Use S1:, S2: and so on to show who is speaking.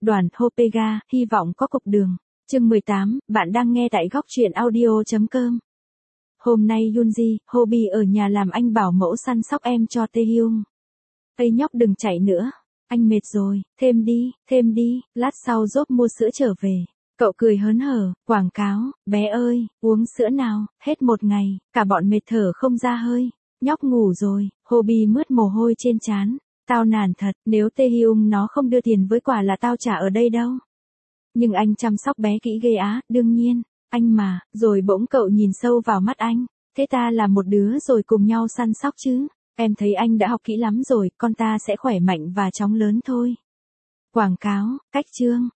S1: Đoàn Hopega, hy vọng có cục đường. Chương 18, bạn đang nghe tại góc truyện audio.com. Hôm nay Yoonji, Hobi ở nhà làm anh bảo mẫu săn sóc em cho Taehyung. Ây nhóc đừng chạy nữa. Anh mệt rồi, thêm đi, lát sau dốt mua sữa trở về. Cậu cười hớn hở, quảng cáo, bé ơi, uống sữa nào, hết một ngày, cả bọn mệt thở không ra hơi. Nhóc ngủ rồi, Hobi mướt mồ hôi trên trán. Tao nản thật, nếu Taehyung nó không đưa tiền với quả là tao chả ở đây đâu. Nhưng anh chăm sóc bé kỹ ghê á, đương nhiên, anh mà, rồi bỗng cậu nhìn sâu vào mắt anh. Thế ta là một đứa rồi cùng nhau săn sóc chứ. Em thấy anh đã học kỹ lắm rồi, con ta sẽ khỏe mạnh và chóng lớn thôi. Quảng cáo, cách chương,